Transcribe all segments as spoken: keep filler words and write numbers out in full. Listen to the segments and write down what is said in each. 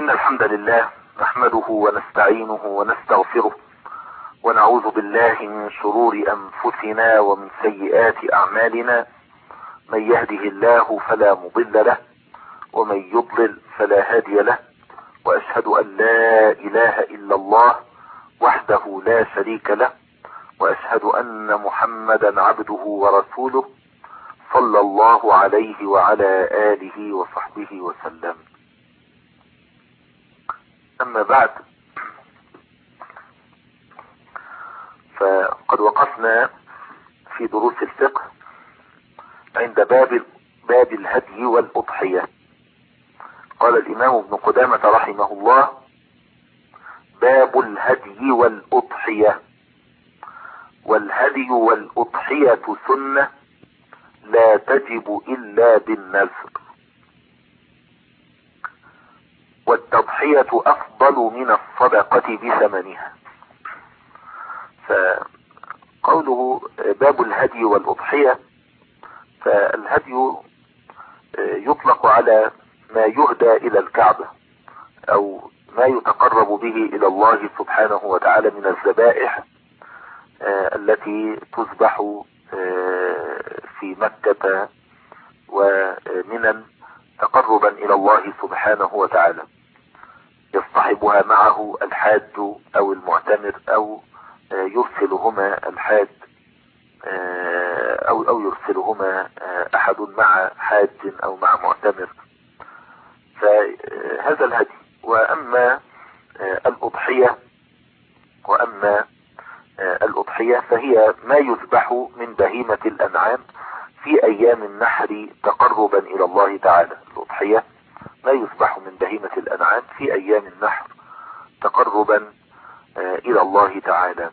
إن الحمد لله نحمده ونستعينه ونستغفره ونعوذ بالله من شرور أنفسنا ومن سيئات أعمالنا. من يهده الله فلا مضل له ومن يضلل فلا هادي له، وأشهد أن لا إله إلا الله وحده لا شريك له، وأشهد أن محمدا عبده ورسوله صلى الله عليه وعلى آله وصحبه وسلم. أما بعد، فقد وقفنا في دروس الفقه عند باب باب الهدي والأضحية. قال الإمام ابن قدامة رحمه الله: باب الهدي والأضحية. والهدي والأضحية سنة لا تجب إلا بالنذر، والتضحية أفضل من الصدقة بثمنها. فقوله باب الهدي والأضحية، فالهدي يطلق على ما يهدى إلى الكعبة أو ما يتقرب به إلى الله سبحانه وتعالى من الذبائح التي تذبح في مكة ومنى تقربا إلى الله سبحانه وتعالى، يصطحبها معه الحاج أو المعتمر، أو يرسلهما الحاج أو أو يرسلهما أحد مع حاج أو مع معتمر. فهذا الهدي. وأما الأضحية وأما الأضحية فهي ما يذبح من بهيمة الأنعام في أيام النحر تقربا إلى الله تعالى. الأضحية ما يذبح من بهيمة الأنعام في أيام النحر تقربا إلى الله تعالى.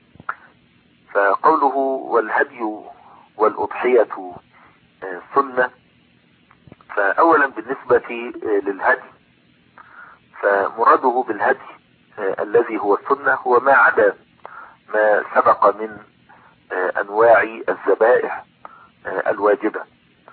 فقوله والهدي والأضحية سنة، فأولا بالنسبة للهدي، فمراده بالهدي الذي هو السنة هو ما عدا ما سبق من أنواع الذبائح الواجبة.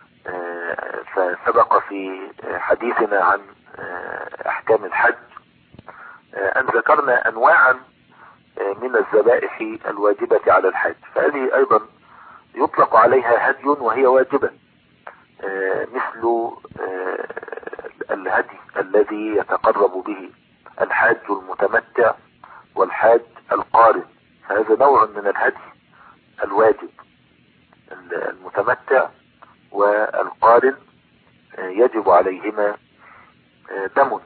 فسبق في حديثنا عن أحكام الحج أن ذكرنا أنواعا من الذبائح الواجبة على الحج، فهذه أيضا يطلق عليها هدي وهي واجبة، مثل الهدي الذي يتقرب به الحاج المتمتع والحاج القارن، فهذا نوع من الهدي الواجب. المتمتع والقارن يجب عليهما دم،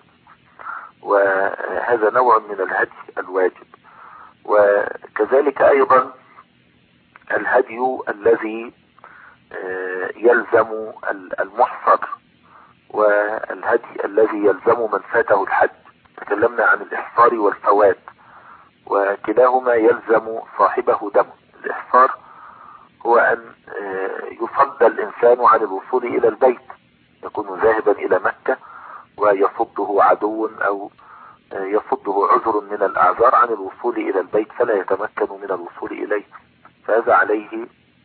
وهذا نوع من الهدي الواجب. وكذلك أيضا الهدي الذي يلزم المحصر، والهدي الذي يلزم من فاته الحج. تكلمنا عن الإحصار والفوات، وكلاهما يلزم صاحبه دم. الإحصار هو أن يصد الإنسان عن الوصول إلى البيت، يكون ذاهبا إلى مكة ويصده عدو أو يصده عذر من الأعذار عن الوصول إلى البيت فلا يتمكن من الوصول إليه، فهذا عليه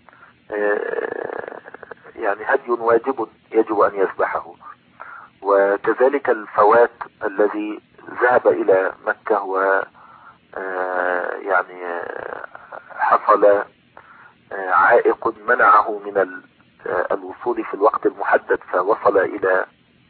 يعني هدي واجب يجب أن يذبحه. وكذلك الفوات الذي ذهب إلى مكة و يعني حصل عائق منعه من الوصول في الوقت المحدد، فوصل إلى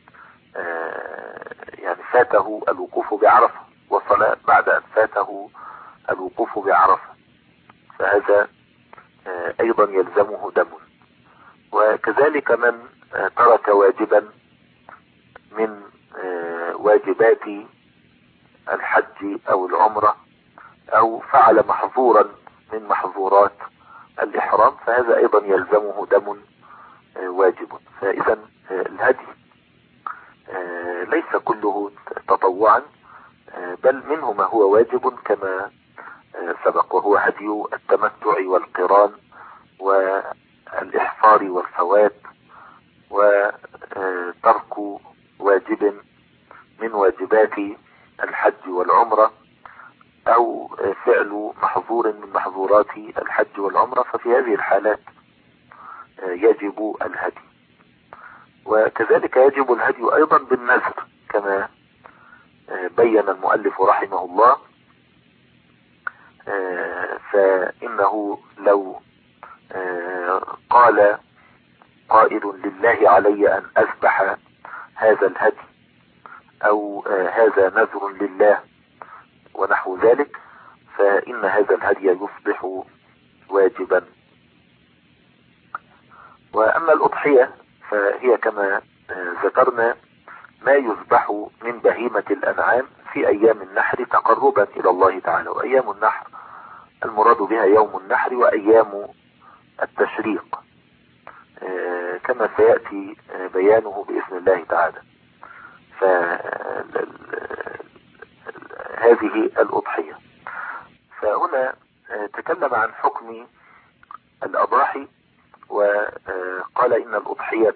يعني فاته الوقوف بعرفة، وصل بعد أن فاته الوقوف بعرفة، فهذا أيضا يلزمه دم. وكذلك من ترك واجبا من واجبات الحج أو العمرة، أو فعل محظورا من محظورات الإحرام، فهذا أيضا يلزمه دم واجب. فإذا الهدي ليس كله تطوعا، بل منه ما هو واجب كما سبق، وهو هدي التمتع والقران والإحصار والفوات، وترك واجب من واجبات الحج والعمرة، أو فعل محظور من محظورات الحج والعمرة، ففي هذه الحالات يجب الهدي. وكذلك يجب الهدي أيضا بالنذر كما بين المؤلف رحمه الله فإنه لو قال قائل لله علي أن أذبح هذا الهدي أو هذا نذر لله ونحو ذلك، فإن هذا الهدي يصبح واجبا. وأما الأضحية فهي كما ذكرنا ما يذبح من بهيمة الأنعام في أيام النحر تقربا إلى الله تعالى، وأيام النحر المراد بها يوم النحر وأيام التشريق كما سيأتي بيانه بإذن الله تعالى. فهذه الأضحية. فهنا تكلم عن حكم الأضاحي وقال إن الأضحية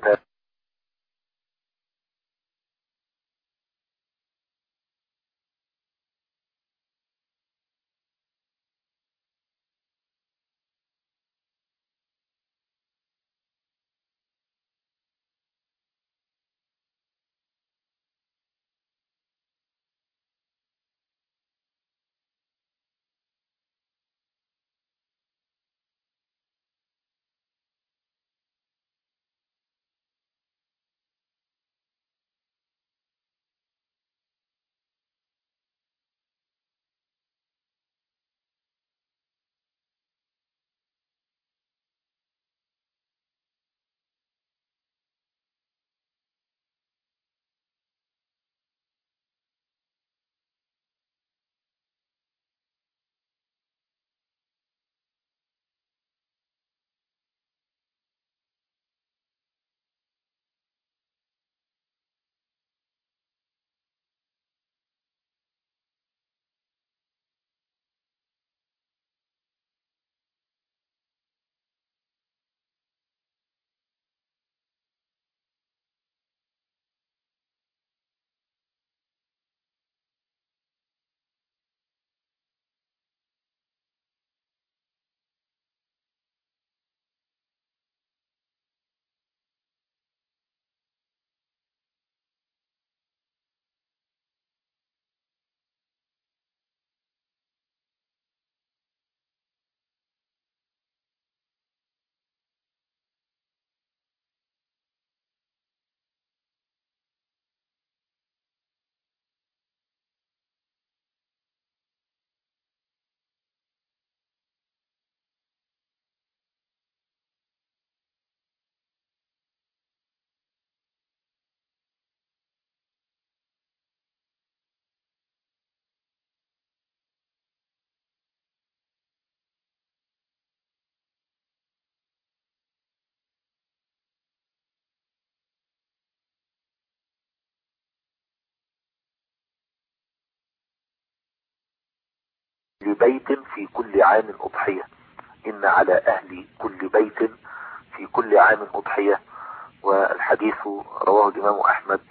لبيت في كل عام أضحية، إن على أهل كل بيت في كل عام أضحية. والحديث رواه الإمام أحمد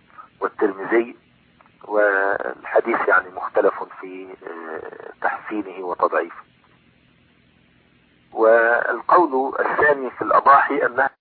والترمذي، والحديث يعني مختلف في تحسينه وتضعيفه. والقول الثاني في الأضاحي أنها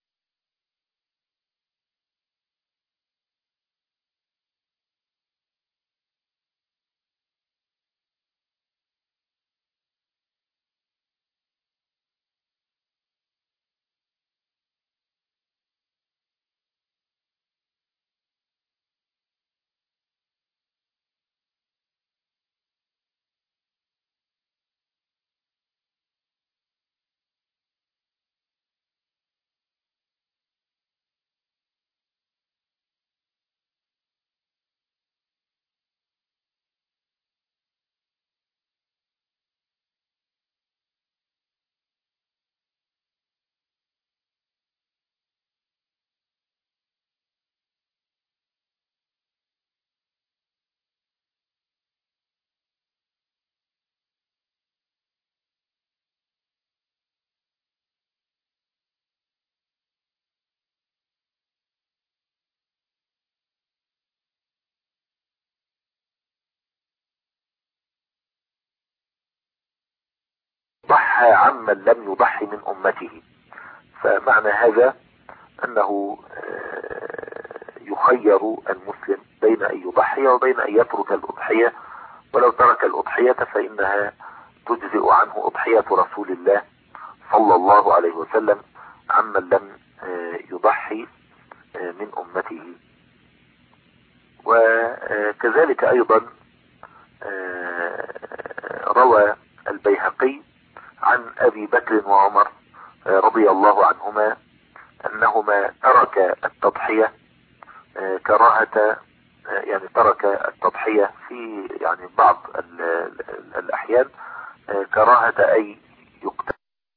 ضحى عمن لم يضحي من أمته. فمعنى هذا أنه يخير المسلم بين أن يضحي الأضحية وبين أن يترك الأضحية، ولو ترك الأضحية فإنها تجزئ عنه أضحية رسول الله صلى الله عليه وسلم عمن لم يضحي من أمته. وكذلك أيضا روى البيهقي عن أبي بكر وعمر رضي الله عنهما أنهما ترك التضحية كراهة، يعني ترك التضحية في يعني بعض الأحيان كراهة أي يقتل.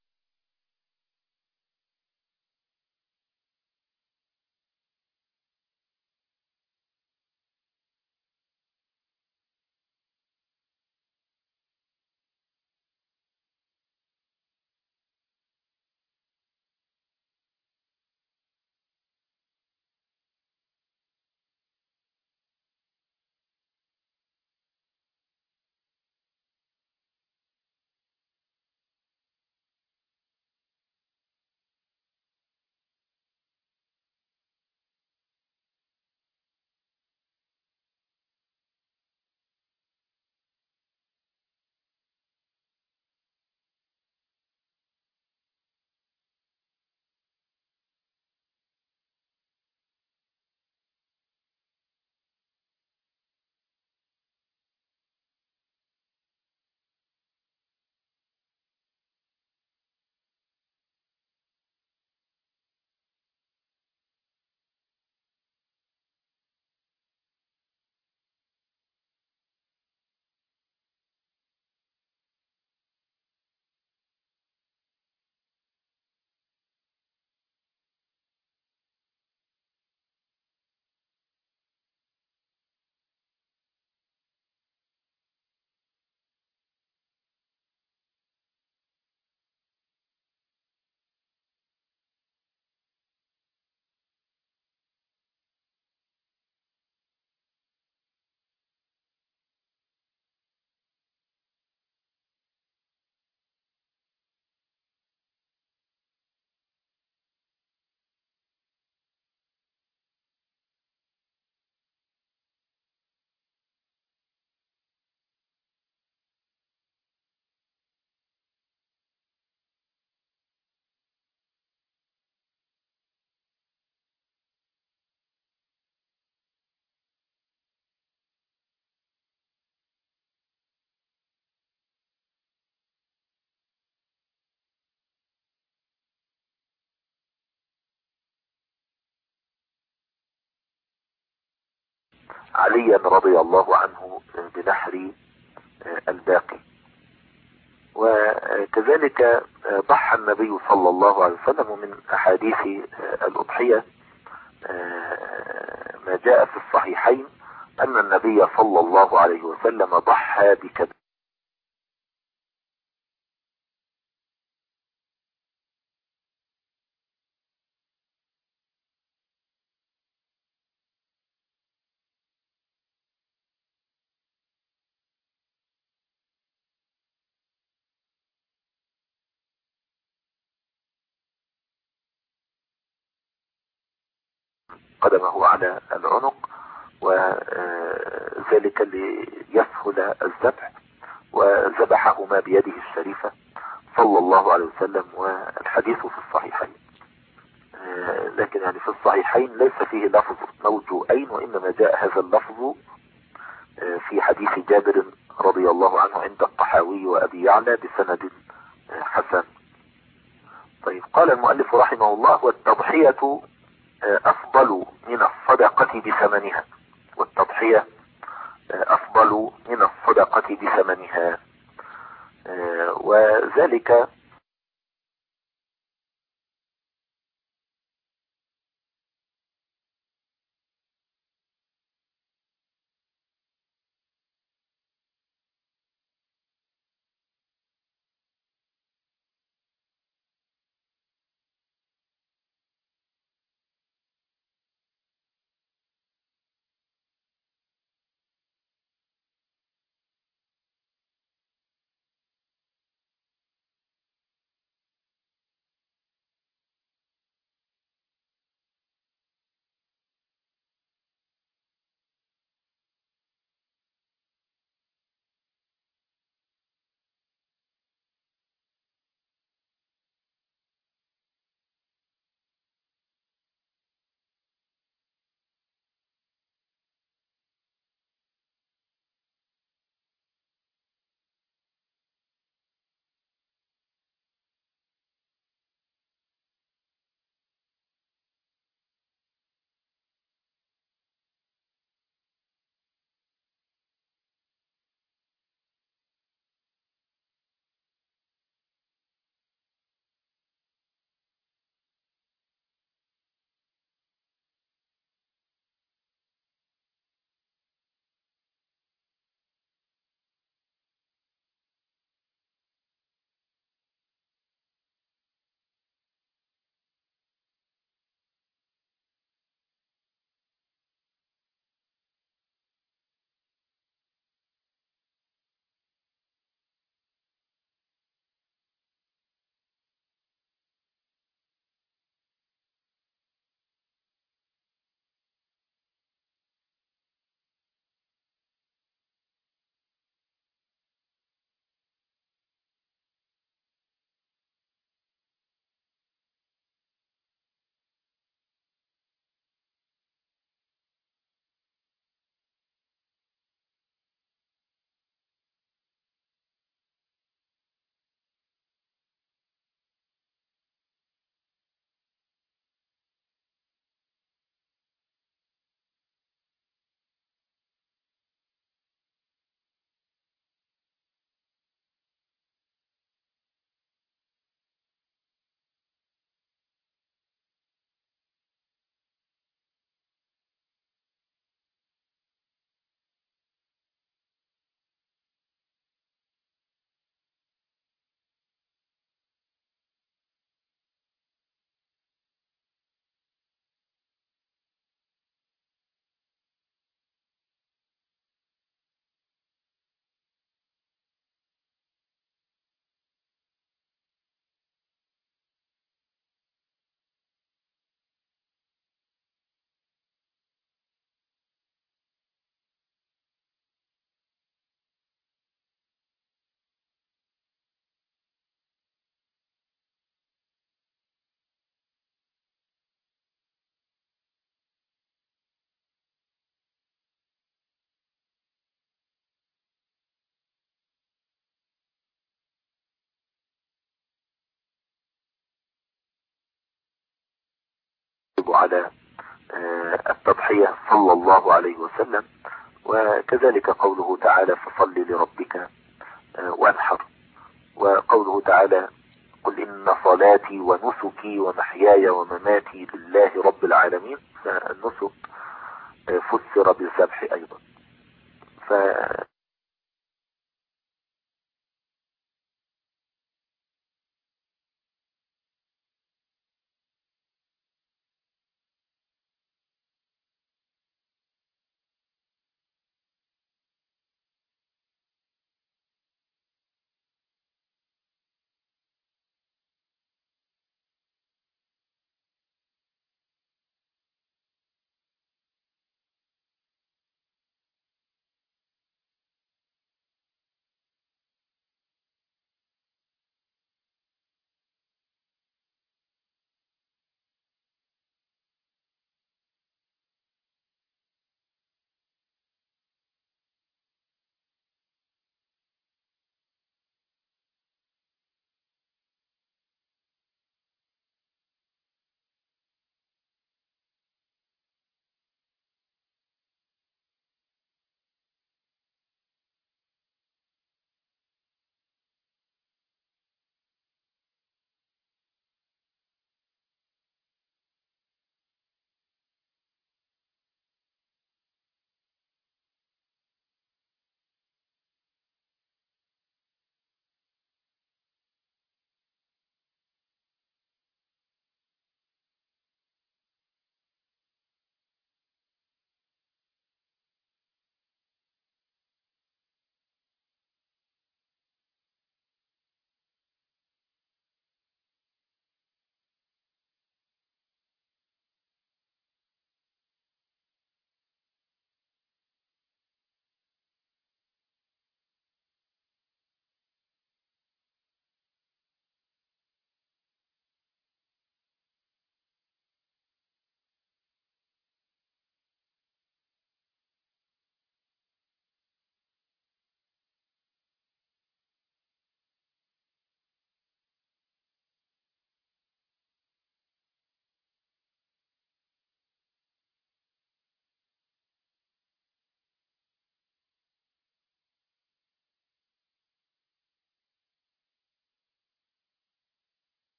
عليا رضي الله عنه بنحر الباقي. وكذلك ضحى النبي صلى الله عليه وسلم من أحاديث الأضحية ما جاء في الصحيحين أن النبي صلى الله عليه وسلم ضحى بكبش قدمه على العنق، وذلك ليسهل الذبح، وذبحهما بيده الشريفة صلى الله عليه وسلم. والحديث في الصحيحين، لكن يعني في الصحيحين ليس فيه لفظ موجوئين، وإنما جاء هذا اللفظ في حديث جابر رضي الله عنه عند الطحاوي وأبي يعلى بسند حسن. طيب، قال المؤلف رحمه الله: والتضحية أفضل من الصدقة بثمنها. والتضحية أفضل من الصدقة بثمنها، وذلك يواظب على التضحية صلى الله عليه وسلم. وكذلك قوله تعالى فصل لربك وانحر، وقوله تعالى قل إن صلاتي ونسكي ومحياي ومماتي لله رب العالمين، فالنسك فسر بالذبح أيضا. ف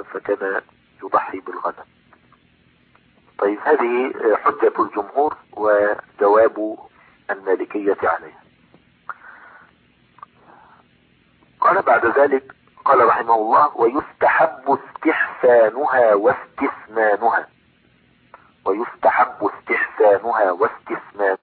فكان يضحي بالغنم. طيب هذه حجة الجمهور وجواب المالكية عليها. قال بعد ذلك، قال رحمه الله: ويستحب استحسانها واستثمانها. ويستحب استحسانها واستثمانها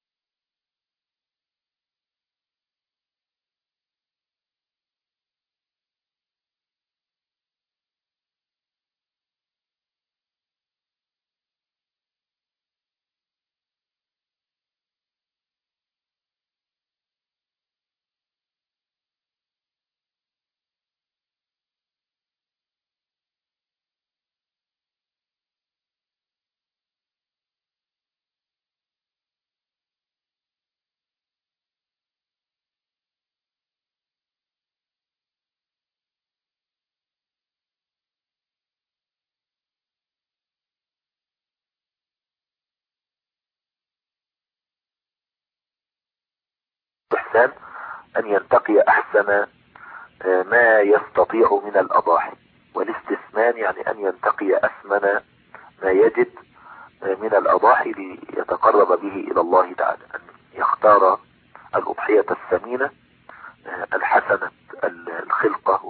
استحسان أن ينتقي أحسن ما يستطيع من الأضاحي، والاستثمان يعني أن ينتقي أثمن ما يجد من الأضاحي ليتقرب به إلى الله تعالى، أن يختار الأضحية الثمينة الحسنة الخلقة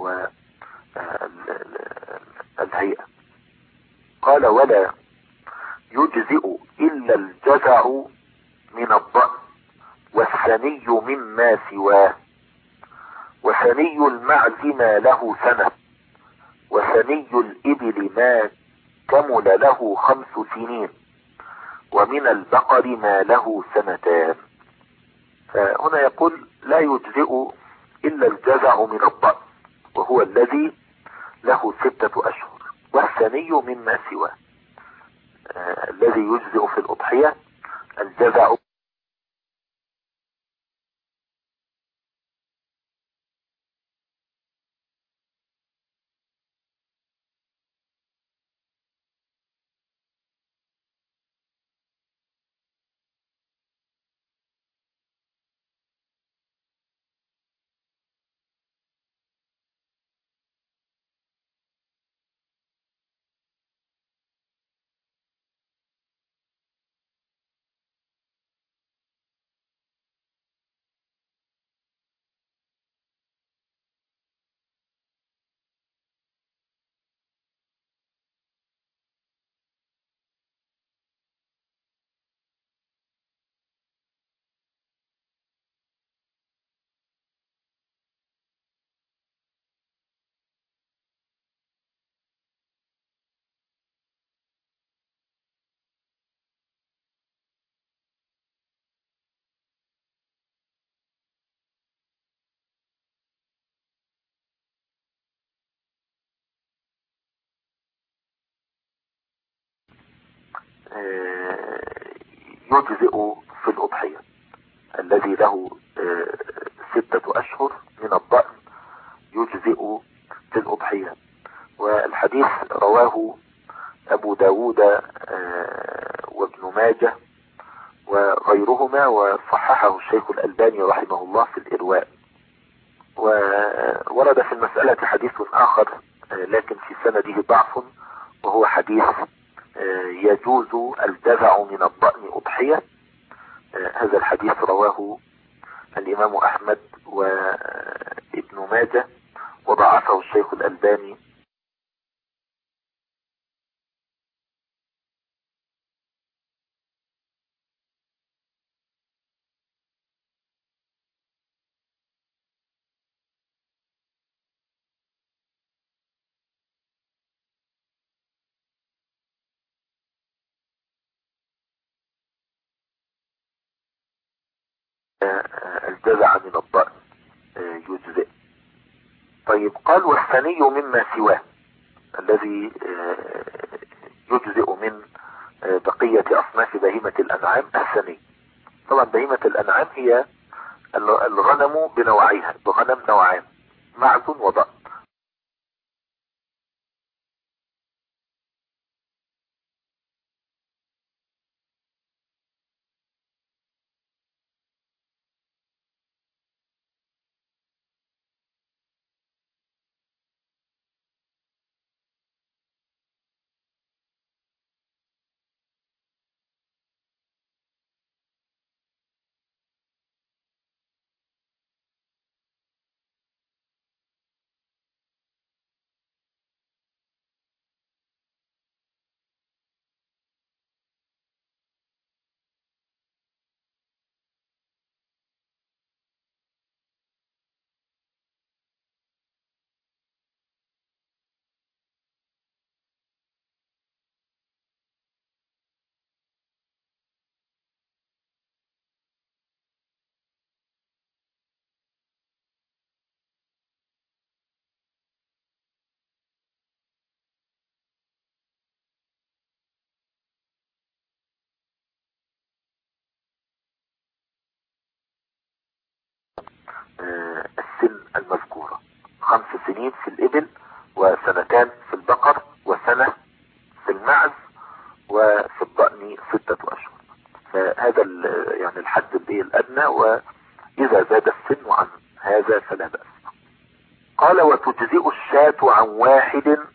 والهيئة. قال: ولا يجزئ إلا الجزع من الضأن والثني مما سواه، وثني المعز ما له سنة، وثني الإبل ما كمل له خمس سنين، ومن البقر ما له سنتان. فهنا يقول: لا يجزئ إلا الجزع من الضأن وهو الذي له ستة أشهر، والثني مما سواه. آه الذي يجزئ في الأضحية الجزع يجزئ في الأضحية الذي له ستة أشهر من الضأن يجزئ في الأضحية. والحديث رواه أبو داود وابن ماجه وغيرهما، وصححه الشيخ الألباني رحمه الله في الإرواء. وورد في المسألة حديث آخر لكن في سنده ضعف، وهو حديث يجوز الجزع من الضأن أضحية. هذا الحديث رواه الإمام أحمد وابن ماجه وضعفه الشيخ الألباني. الجزع من الضأن يجزئ. طيب قال: والثني مما سواه الذي يجزئ من بقية أصناف بهيمة الأنعام الثني. طبعا بهيمة الأنعام هي الغنم بنوعيها، الغنم نوعان: معز وضأن. آه، السن المذكورة. خمس سنين في الإبل، وسنتان في البقر، وسنة في المعز، وفي الضأن ستة أشهر. فهذا ال- يعني الحد الايه الأدنى، وإذا زاد السن عن هذا فلا بأس. قال وتجزئ الشاة عن واحد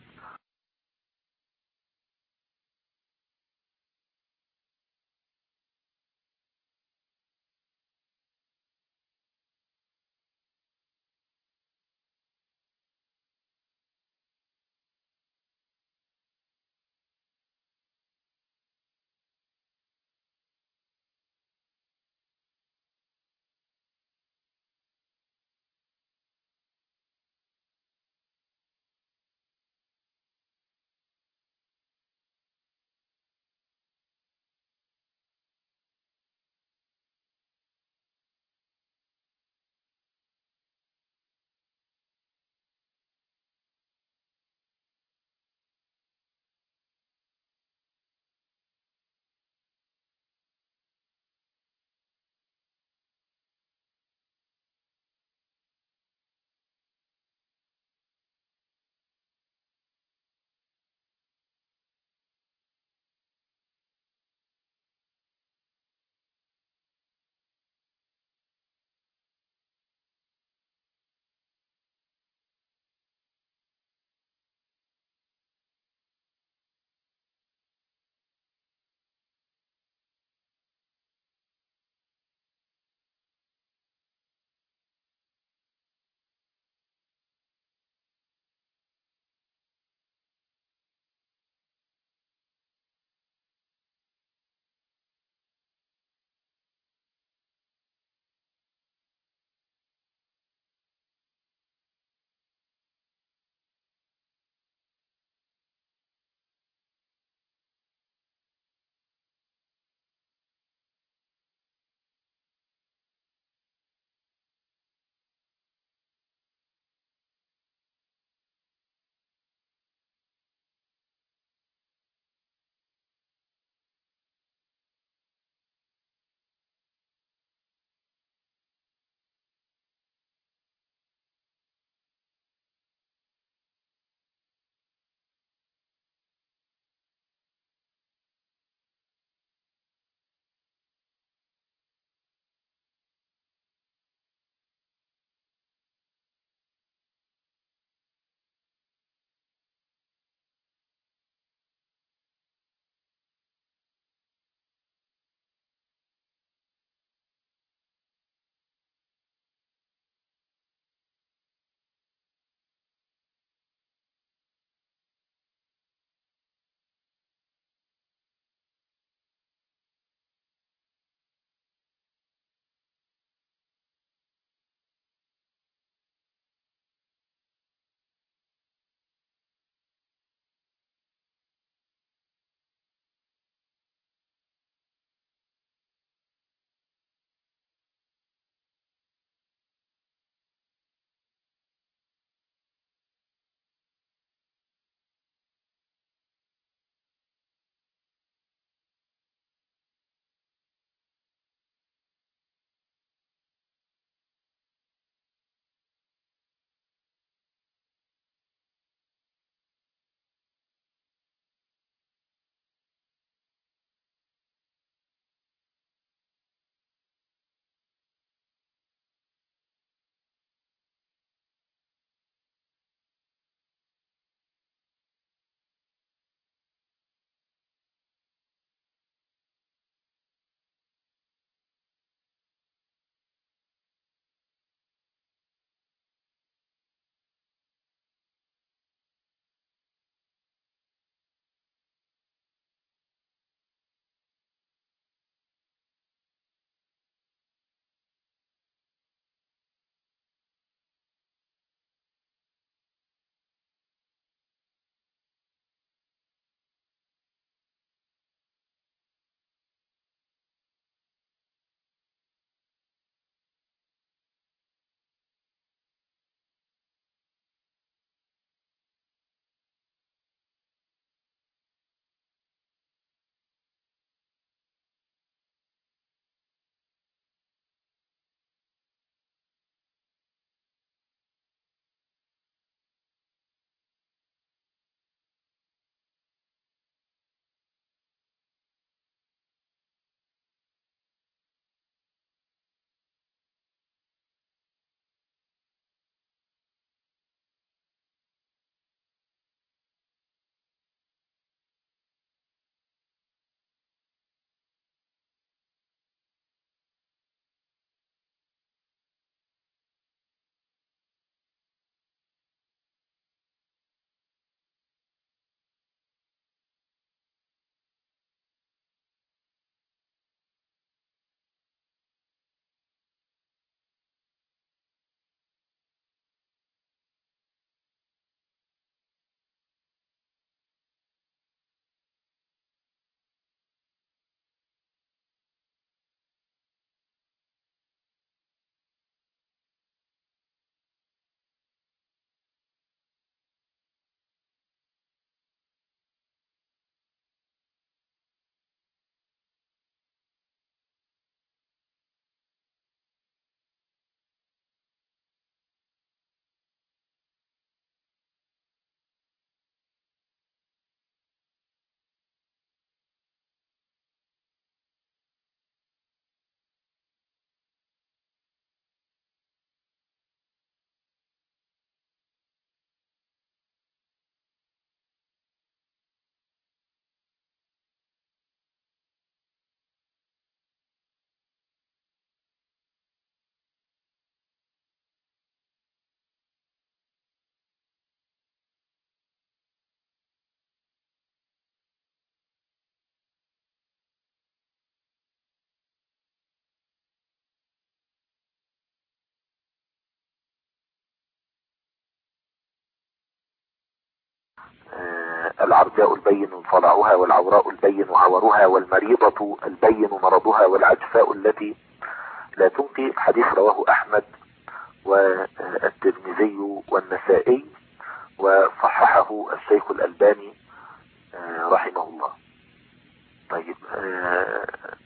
آه، العرجاء البين صلعها والعوراء البين عورها والمريضة البين مرضها والعجفاء التي لا تنقي. حديث رواه أحمد والترمذي والنسائي وصححه الشيخ الألباني آه، رحمه الله. طيب آه،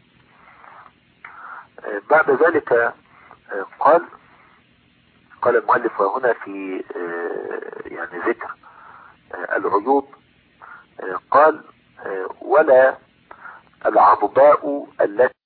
آه، بعد ذلك آه، قال قال المؤلف هنا في آه، يعني ذكر آه، العيوب. آه، قال آه، ولا العضباء التي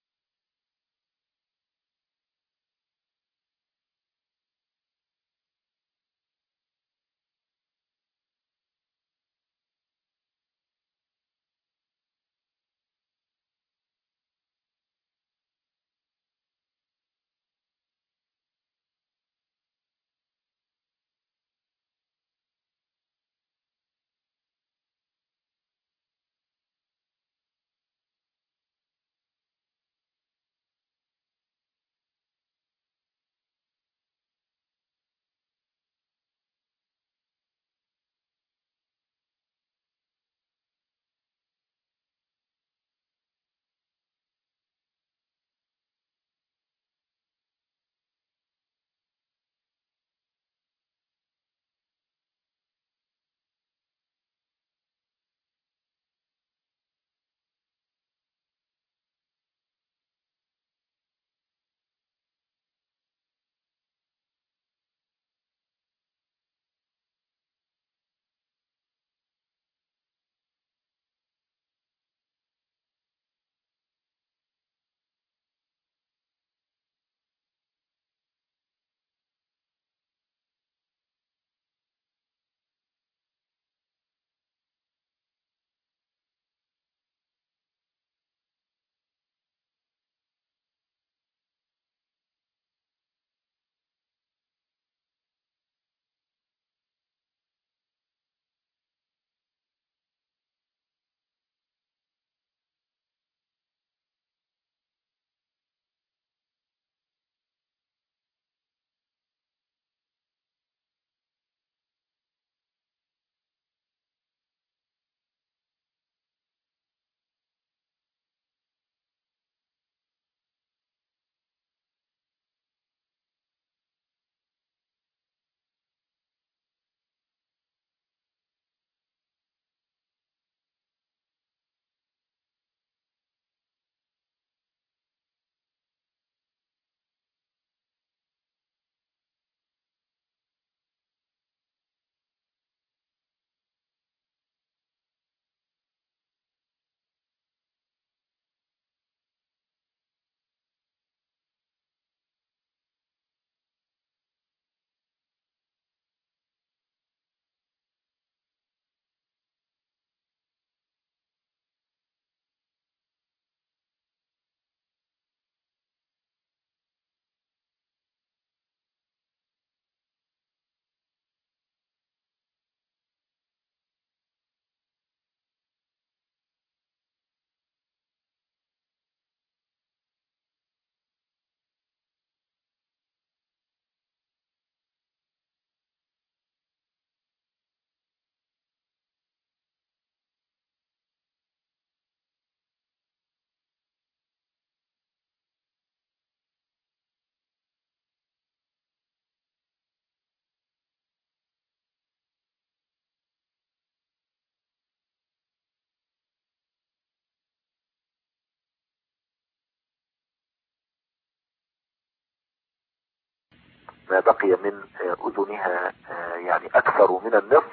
ما بقي من آه، أذنها آه، يعني أكثر من النصف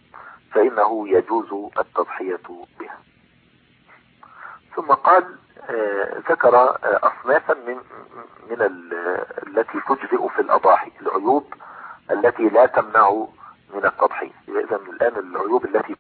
فإنه يجوز التضحية بها. ثم قال آه، ذكر آه، أصنافا من من ال- التي تجزئ في الأضاحي، العيوب التي لا تمنع من التضحية. إذا الآن العيوب التي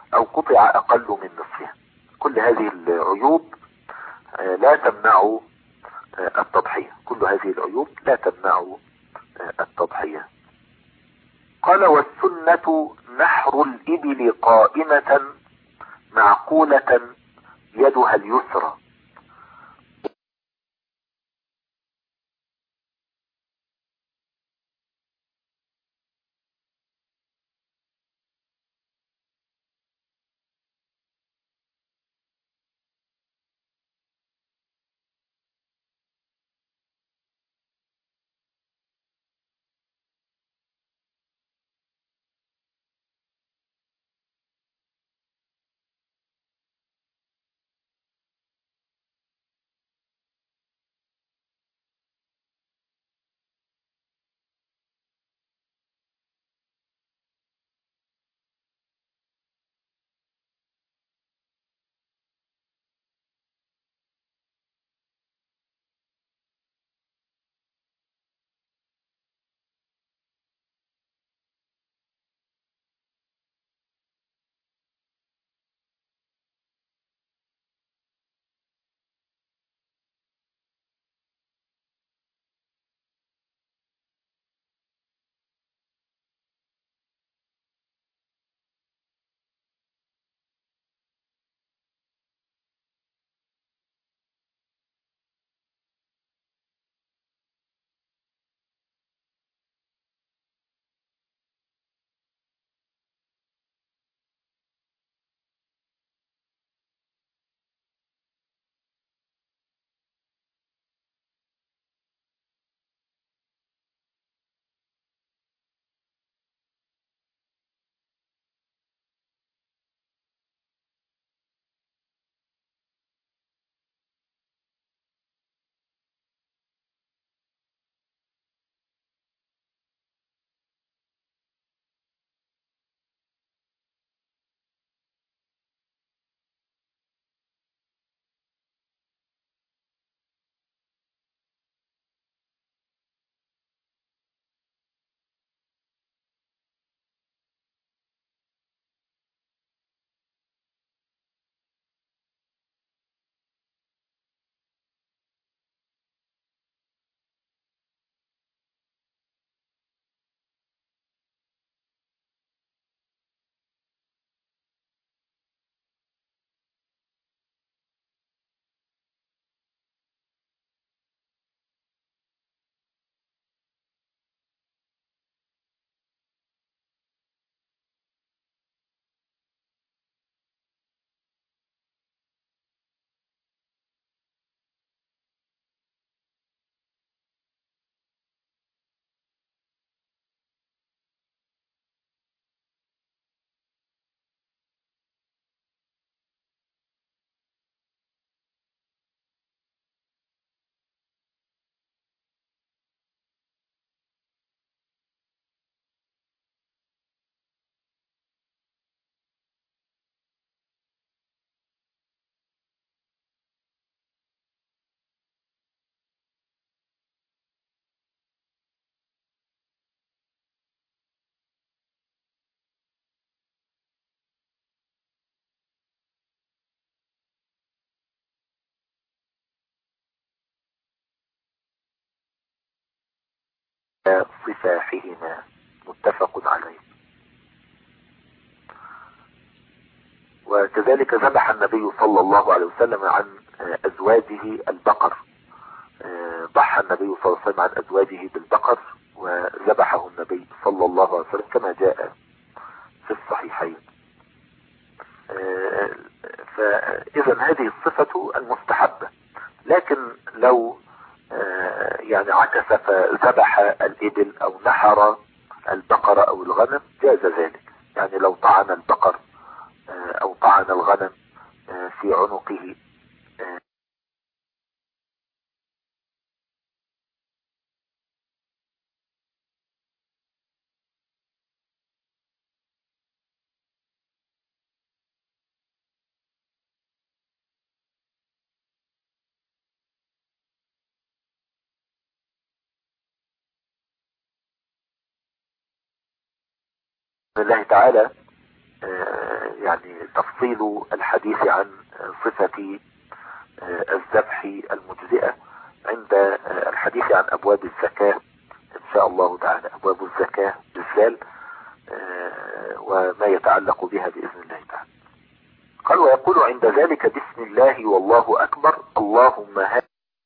او قطع اقل من نصفها. كل هذه العيوب لا تمنع التضحية، كل هذه العيوب لا تمنع التضحية. قال والسنة نحر الإبل قائمة معقولة يدها اليسرى. صفاحهما متفق عليه. وكذلك ذبح النبي صلى الله عليه وسلم عن أزواجه البقر، ضحى النبي صلى الله عليه وسلم عن أزواجه بالبقر وذبحه النبي صلى الله عليه وسلم كما جاء في الصحيحين. فإذا هذه الصفة المستحبة، لكن لو يعني عكس فذبح الإبل أو نحر البقر أو الغنم جاز ذلك. يعني لو طعن البقر أو طعن الغنم في عنقه الله تعالى يعني تفصيل الحديث عن صفة الذبح المجزئة عند الحديث عن أبواب الزكاة إن شاء الله تعالى، أبواب الزكاة بالذال وما يتعلق بها بإذن الله تعالى. قال ويقول عند ذلك بسم الله والله أكبر اللهم هذا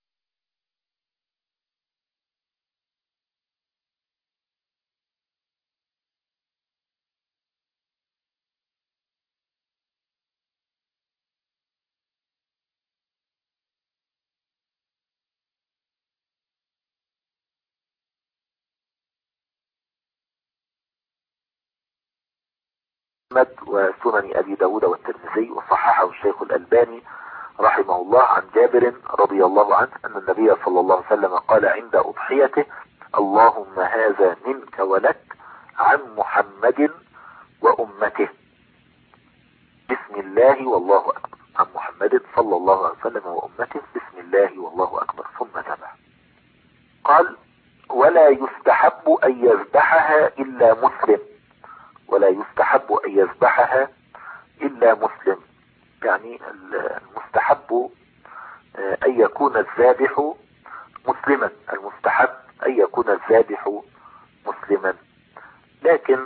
وسنن أبي داود والترمذي وصححه الشيخ الألباني رحمه الله عن جابر رضي الله عنه أن النبي صلى الله عليه وسلم قال عند أضحيته اللهم هذا منك ولك عن محمد وأمته بسم الله والله أكبر، عن محمد صلى الله عليه وسلم وأمته بسم الله والله أكبر ثم تبع. قال ولا يستحب أن يذبحها إلا مسلم، ولا يستحب أن يذبحها إلا مسلم، يعني المستحب أن يكون الذابح مسلما، المستحب أن يكون الذابح مسلما. لكن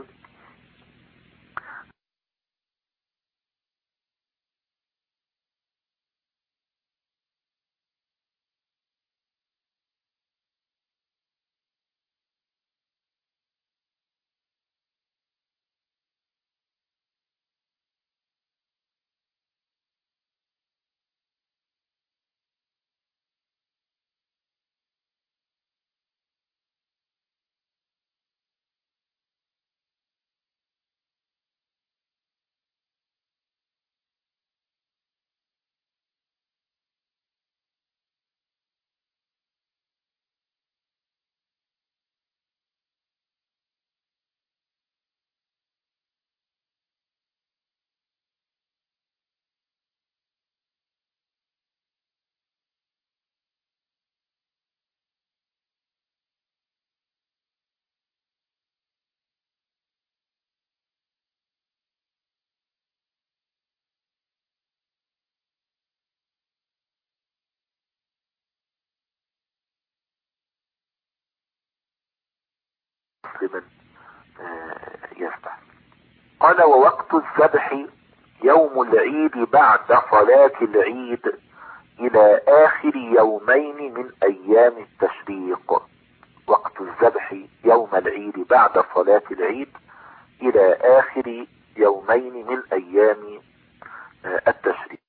مسلما يذبح. قال ووقت الذبح يوم العيد بعد صلاة العيد إلى آخر يومين من أيام التشريق. وقت الذبح يوم العيد بعد صلاة العيد إلى آخر يومين من أيام التشريق.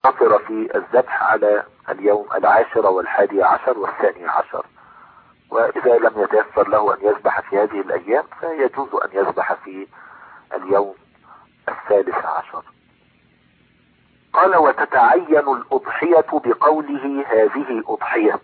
يقتصر في الذبح على اليوم العاشر والحادي عشر والثاني عشر، وإذا لم يتيسر له أن يذبح في هذه الأيام فيجوز أن يذبح في اليوم الثالث عشر. قال: وتتعين الأضحية بقوله هذه أضحية.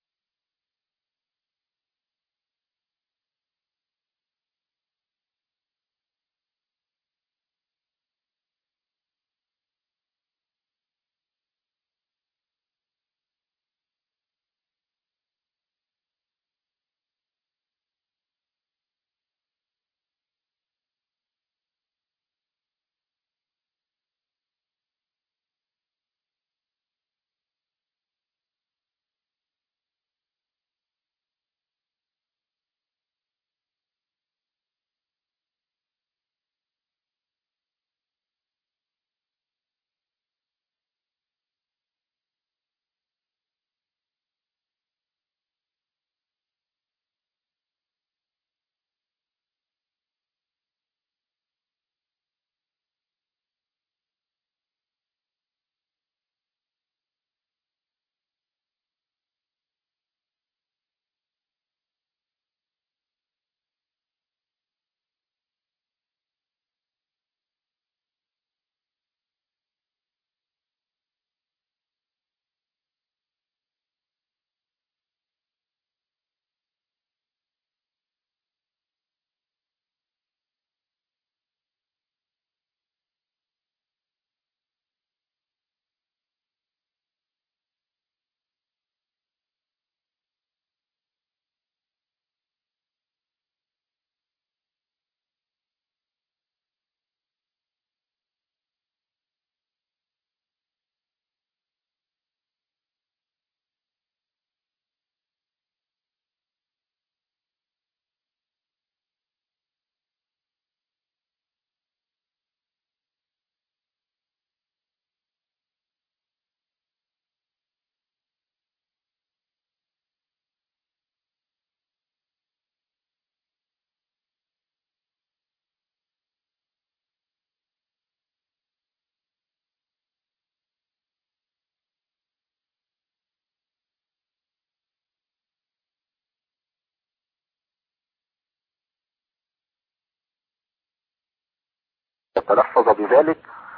تلفظ بذلك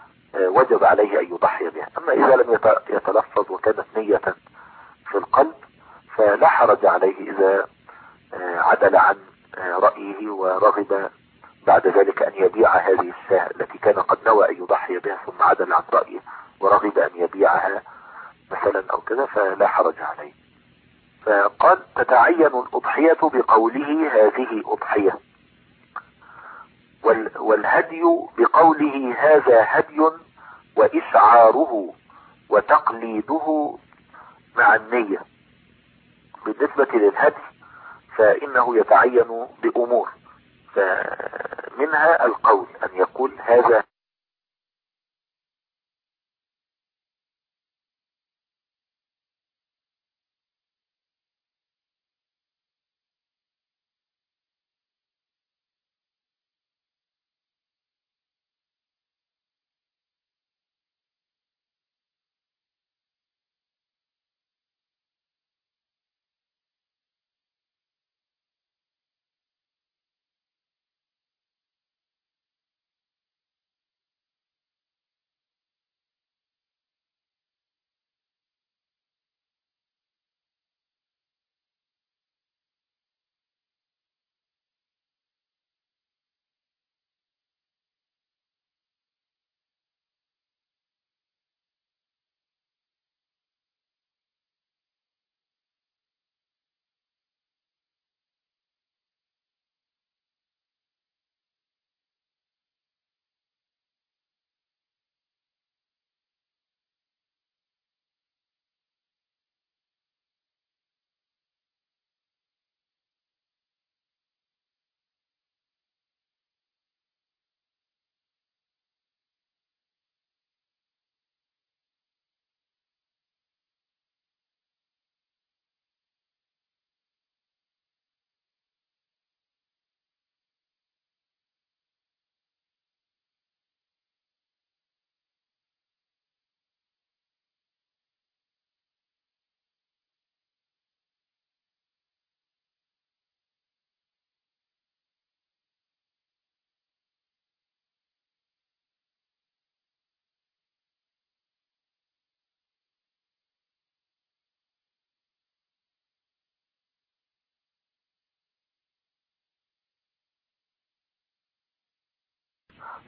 وجب عليه أن يضحي بها. أما إذا لم يتلفظ وكانت نية في القلب فلا حرج عليه إذا عدل عن رأيه ورغب بعد ذلك أن يبيع هذه الشاة التي كان قد نوى أن يضحي بها ثم عدل عن رأيه ورغب أن يبيعها مثلا أو كذا فلا حرج عليه. فقال: تتعين الأضحية بقوله هذه أضحية، والهدي بقوله هذا هدي، وإشعاره وتقليده مع النية. بالنسبة للهدي فإنه يتعين بأمور، فمنها القول أن يقول هذا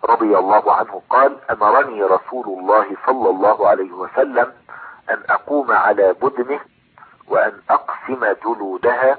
رضي الله عنه قال: أمرني رسول الله صلى الله عليه وسلم أن أقوم على بدنه وأن أقسم جلودها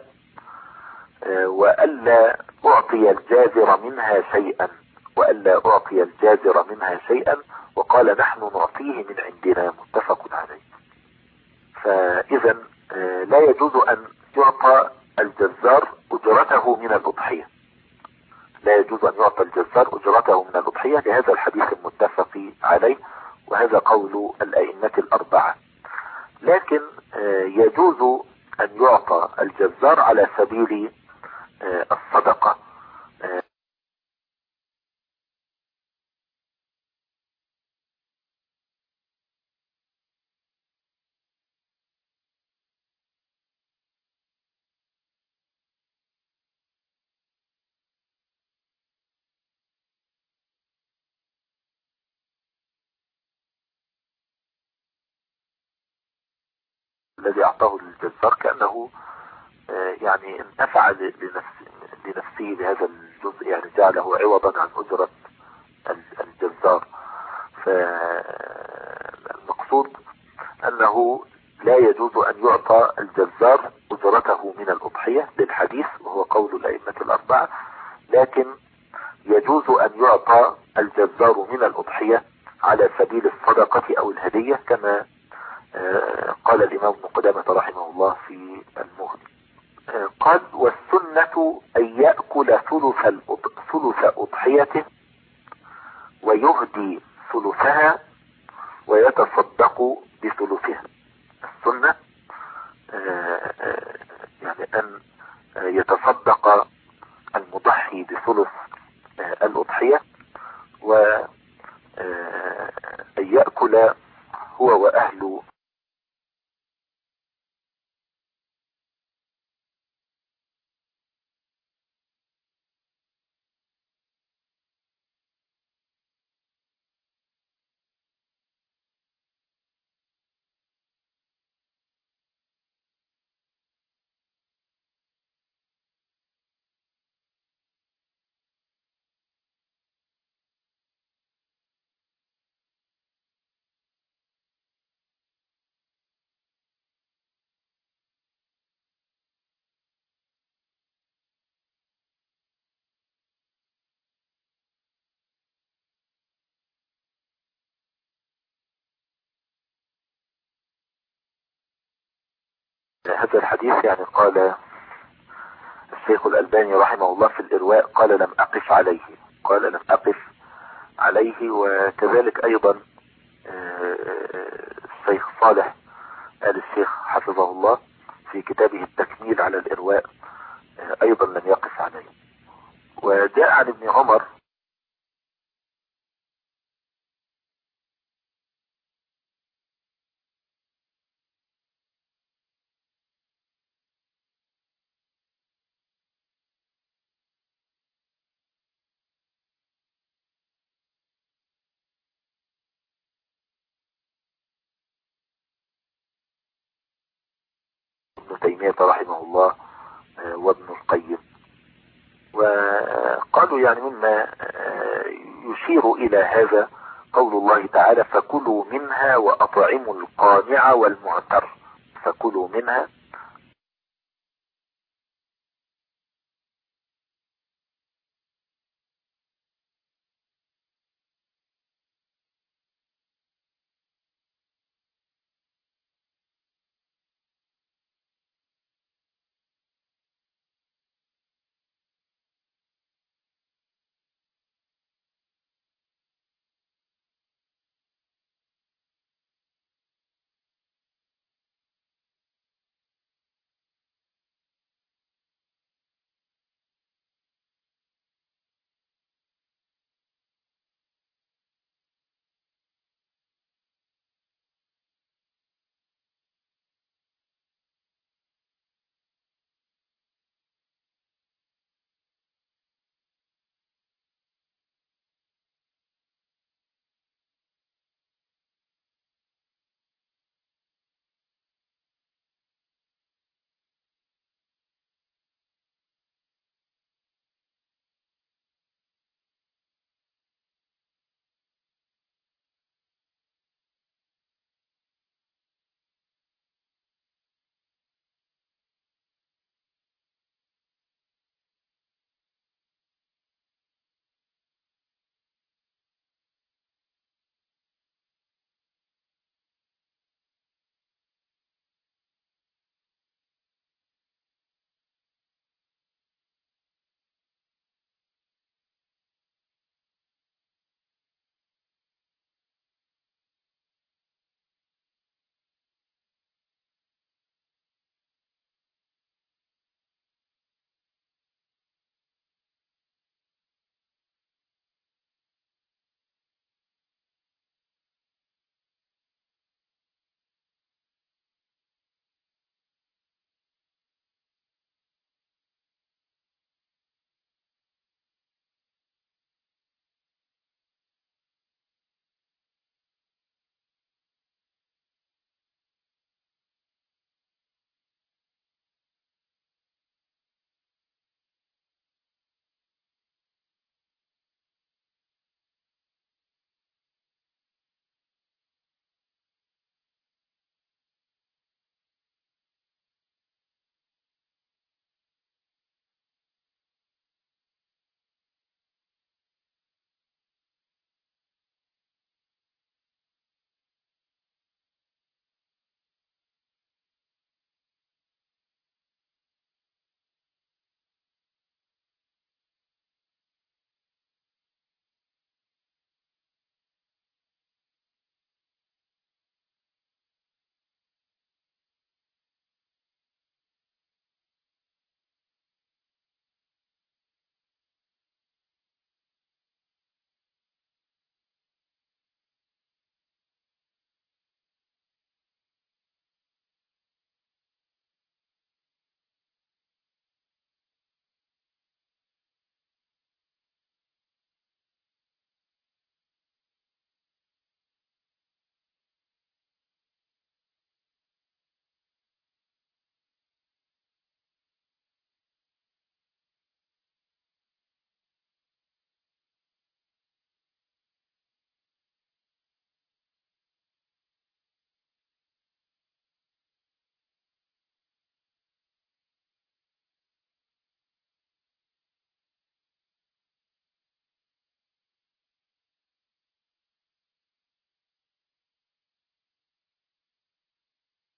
وألا أعطي الجازر منها شيئا وألا أعطي الجازر منها شيئا وقال: نحن نعطيه من عندنا. متفق عليه. فإذا لا يجوز أن يعطى الجزار أجرته من الأضحية، لا يجوز أن يعطى الجزار أجرته من الأضحية لهذا الحديث المتفق عليه، وهذا قول الأئمة الأربعة. لكن يجوز أن يعطى الجزار على سبيل الصدقة. الذي أعطاه الجزار كأنه يعني انتفع لنفسه, لنفسه بهذا الجزء، يعني جعله عوضا عن أجرة الجزار. فالمقصود أنه لا يجوز أن يعطى الجزار أجرته من الأضحية للحديث، وهو قول الأئمة الأربعة. لكن يجوز أن يعطى الجزار من الأضحية على سبيل الصدقة أو الهدية، كما قال الإمام ابن قدامة رحمه الله في المغني. قال: والسنة أن يأكل ثلث ثلث أضحيته ويهدي ثلثها ويتصدق بثلثها. السنة يعني أن يتصدق المضحي بثلث الأضحية، وأن يأكل هو وأهله هذا الحديث. يعني قال الشيخ الألباني رحمه الله في الإرواء: قال لم أقف عليه قال لم أقف عليه وكذلك أيضا الشيخ صالح آل الشيخ حفظه الله في كتابه التكميل على الإرواء أيضا لم يقف عليه. وجاء عن ابن عمر ابن تيمية رحمه الله وابن القيم، وقالوا يعني مما يشير إلى هذا قول الله تعالى: فكلوا منها وأطعموا القانع والمعتر. فكلوا منها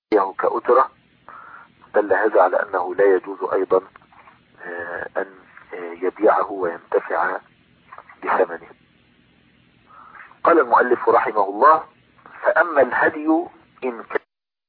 يبيعه كأجرة، دل هذا على أنه لا يجوز أيضا أن يبيعه وينتفع بثمنه. قال المؤلف رحمه الله: فأما الهدي إن كان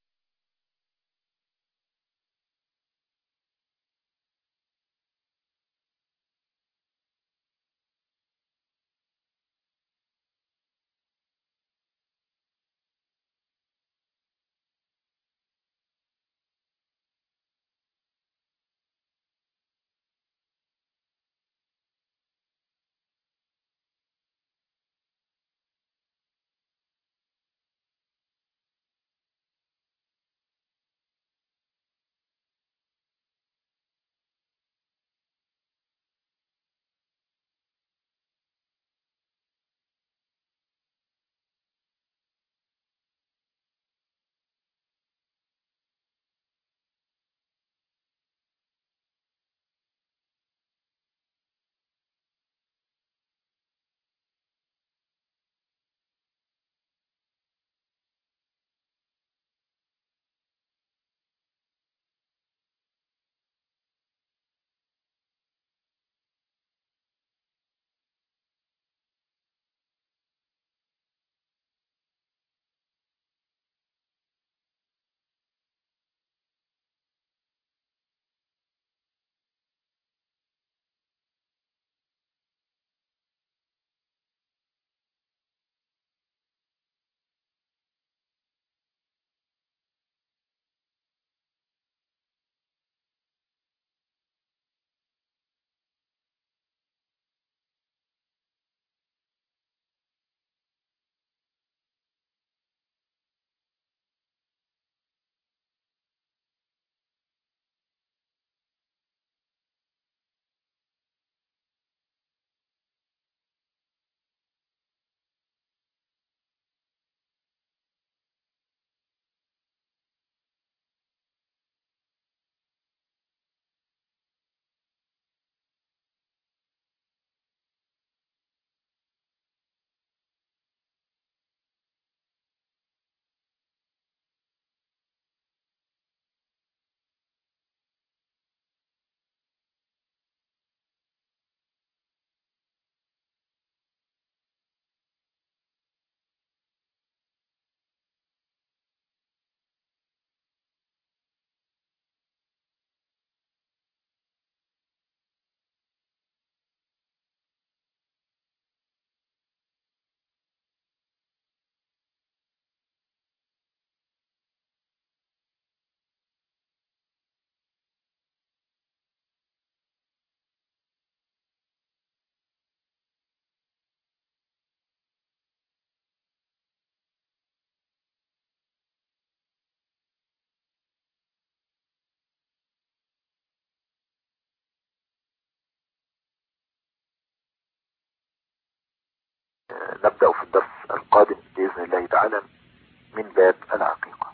نبدأ في الدرس القادم بإذن الله تعالى من باب العقيقة.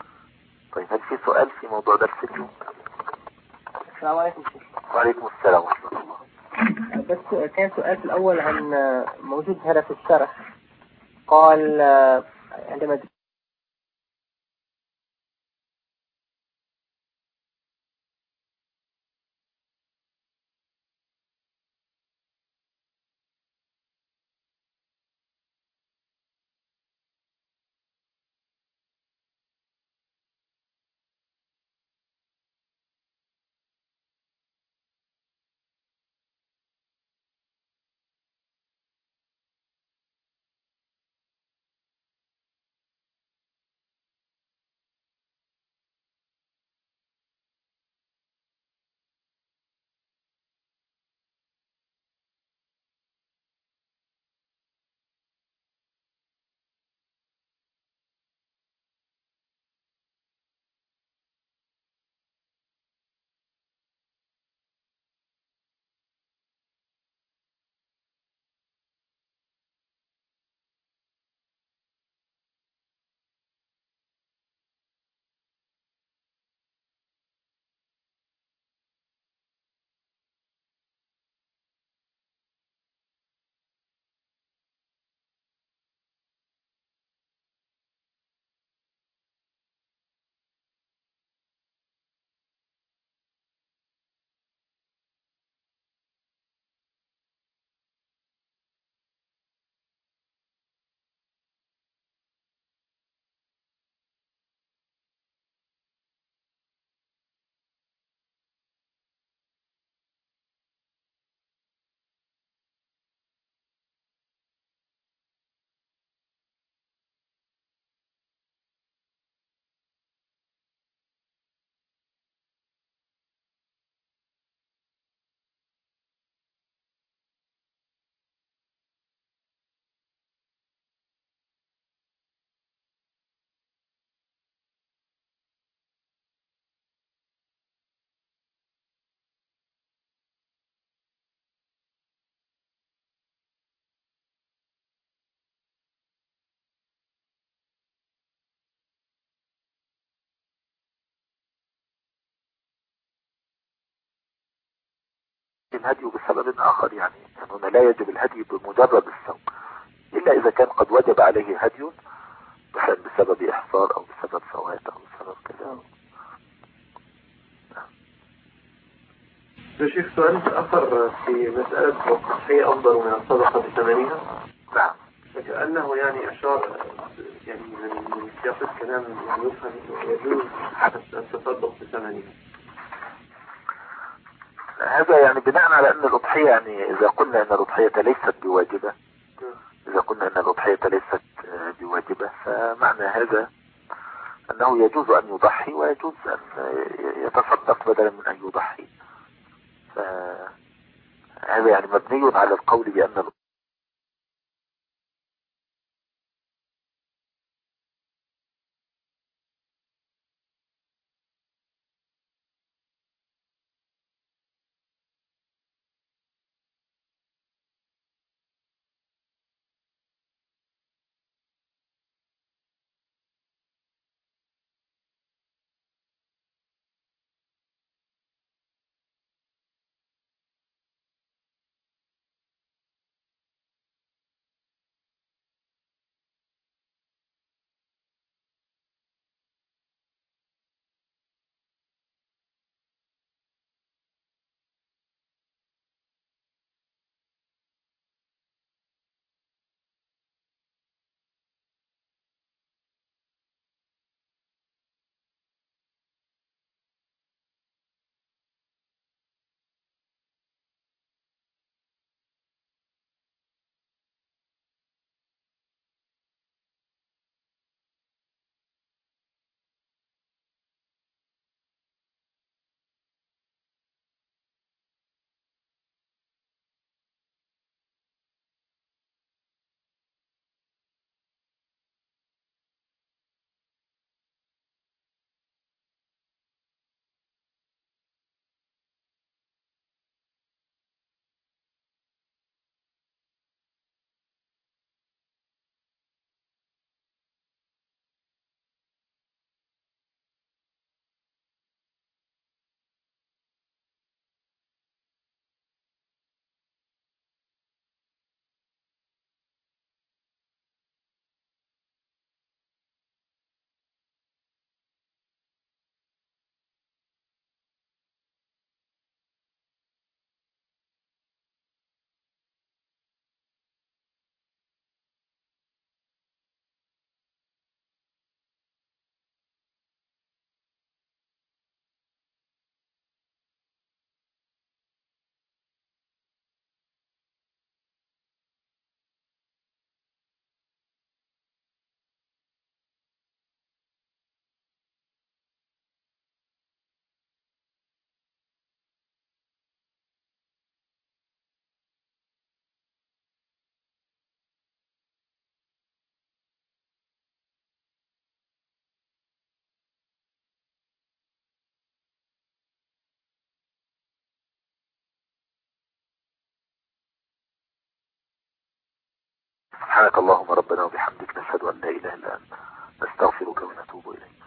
طيب، هل في سؤال في موضوع درس اليوم؟ السلام عليكم. وعليكم السلام ورحمة الله. بس كان سؤال في الأول عن موجود هذا في الشرح، قال عندما الهدي بسبب آخر، يعني أنه لا يجب الهدي بمجرد السوق إلا إذا كان قد وجب عليه هدي بسبب إحصار أو بسبب فوات أو بسبب كذا. يا شيخ سؤال آخر في مسألة التضحية أفضل من الصدقة بثمنها. نعم. فكأنه يعني أشار يعني من سياق الكلام يعني يفهم يجوز التصدق بثمنها. هذا يعني بناء على أن الأضحية، يعني إذا قلنا أن الأضحية ليست بواجبة، إذا قلنا أن الأضحية ليست بواجبة فمعنى هذا أنه يجوز أن يضحي ويجوز أن يتصدق بدلا من أن يضحي. فهذا يعني مبني على القول بأن سبحانك اللهم ربنا وبحمدك نشهد أن لا إله إلا أنت نستغفرك ونتوب إليك.